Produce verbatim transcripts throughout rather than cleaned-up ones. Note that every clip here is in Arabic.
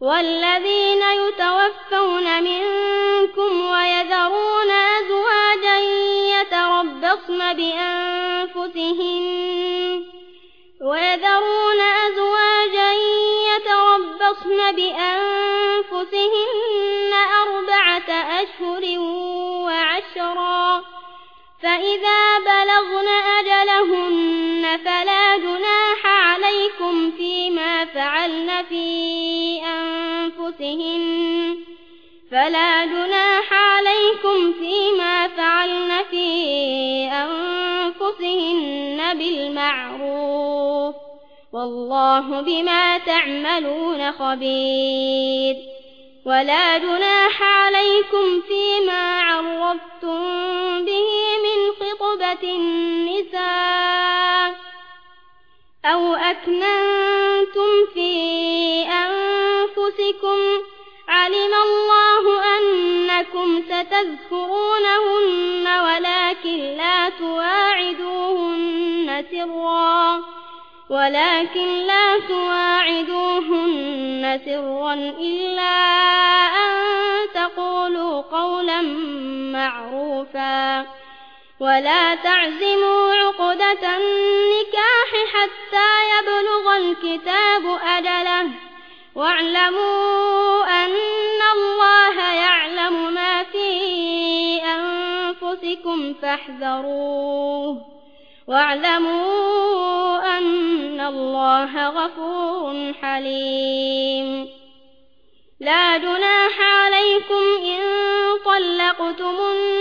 والذين يتوفون منكم ويذرون أزواجا يتربصن بأنفسهن ويذرون أزواجا يتربصن بأنفسهن أربعة أشهر وعشرا فإذا بلغن أجلهن فلا جناح عليكم فيما فعلن في أنفسهن فلا جناح عليكم فيما فعلن في أنفسهن بالمعروف والله بما تعملون خبير ولا جناح عليكم فيما عرضتم به من خطبة النساء أو أكننتم في أنفسكم علم الله أنكم ستذكرونهن ولكن لا تواعدوهن سرا ولكن لا تواعدوهن سرا إلا أن تقولوا قولا معروفا ولا تعزموا عقدة النكاح حتى يبلغ الكتاب أجله واعلموا أن الله يعلم ما في أنفسكم فاحذروه واعلموا أن الله غفور حليم لا جناح عليكم إن طلقتم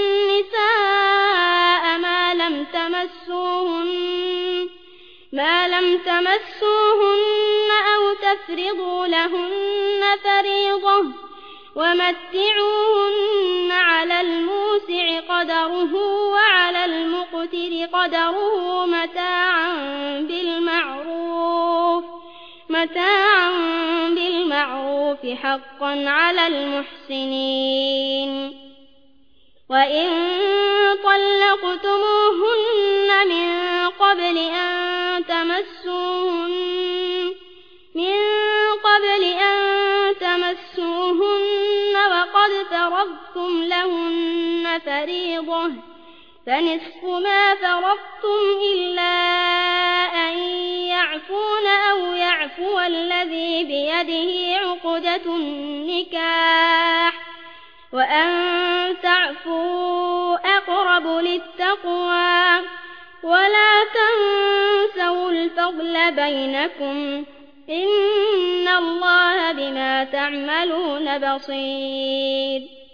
النساء ما لم تمسوهن ما لم تمسوهن أو تفرضوا لهن فريضة ومتعوهن على الموسع قدره وعلى المقتر قدره متاعا بالمعروف متاعا بالمعروف حقا على المحسنين وإن طلقتموهن من قبل أن تمسوهن من قبل أن تمسوهن وقد فرضتم لهن فريضة فنصف ما فرضتم إلا أن يعفون أو يعفو الذي بيده عقدة النكاح وأن تعفوا أقرب للتقوى ولا تنسوا الفضل بينكم إن الله بما تعملون بصير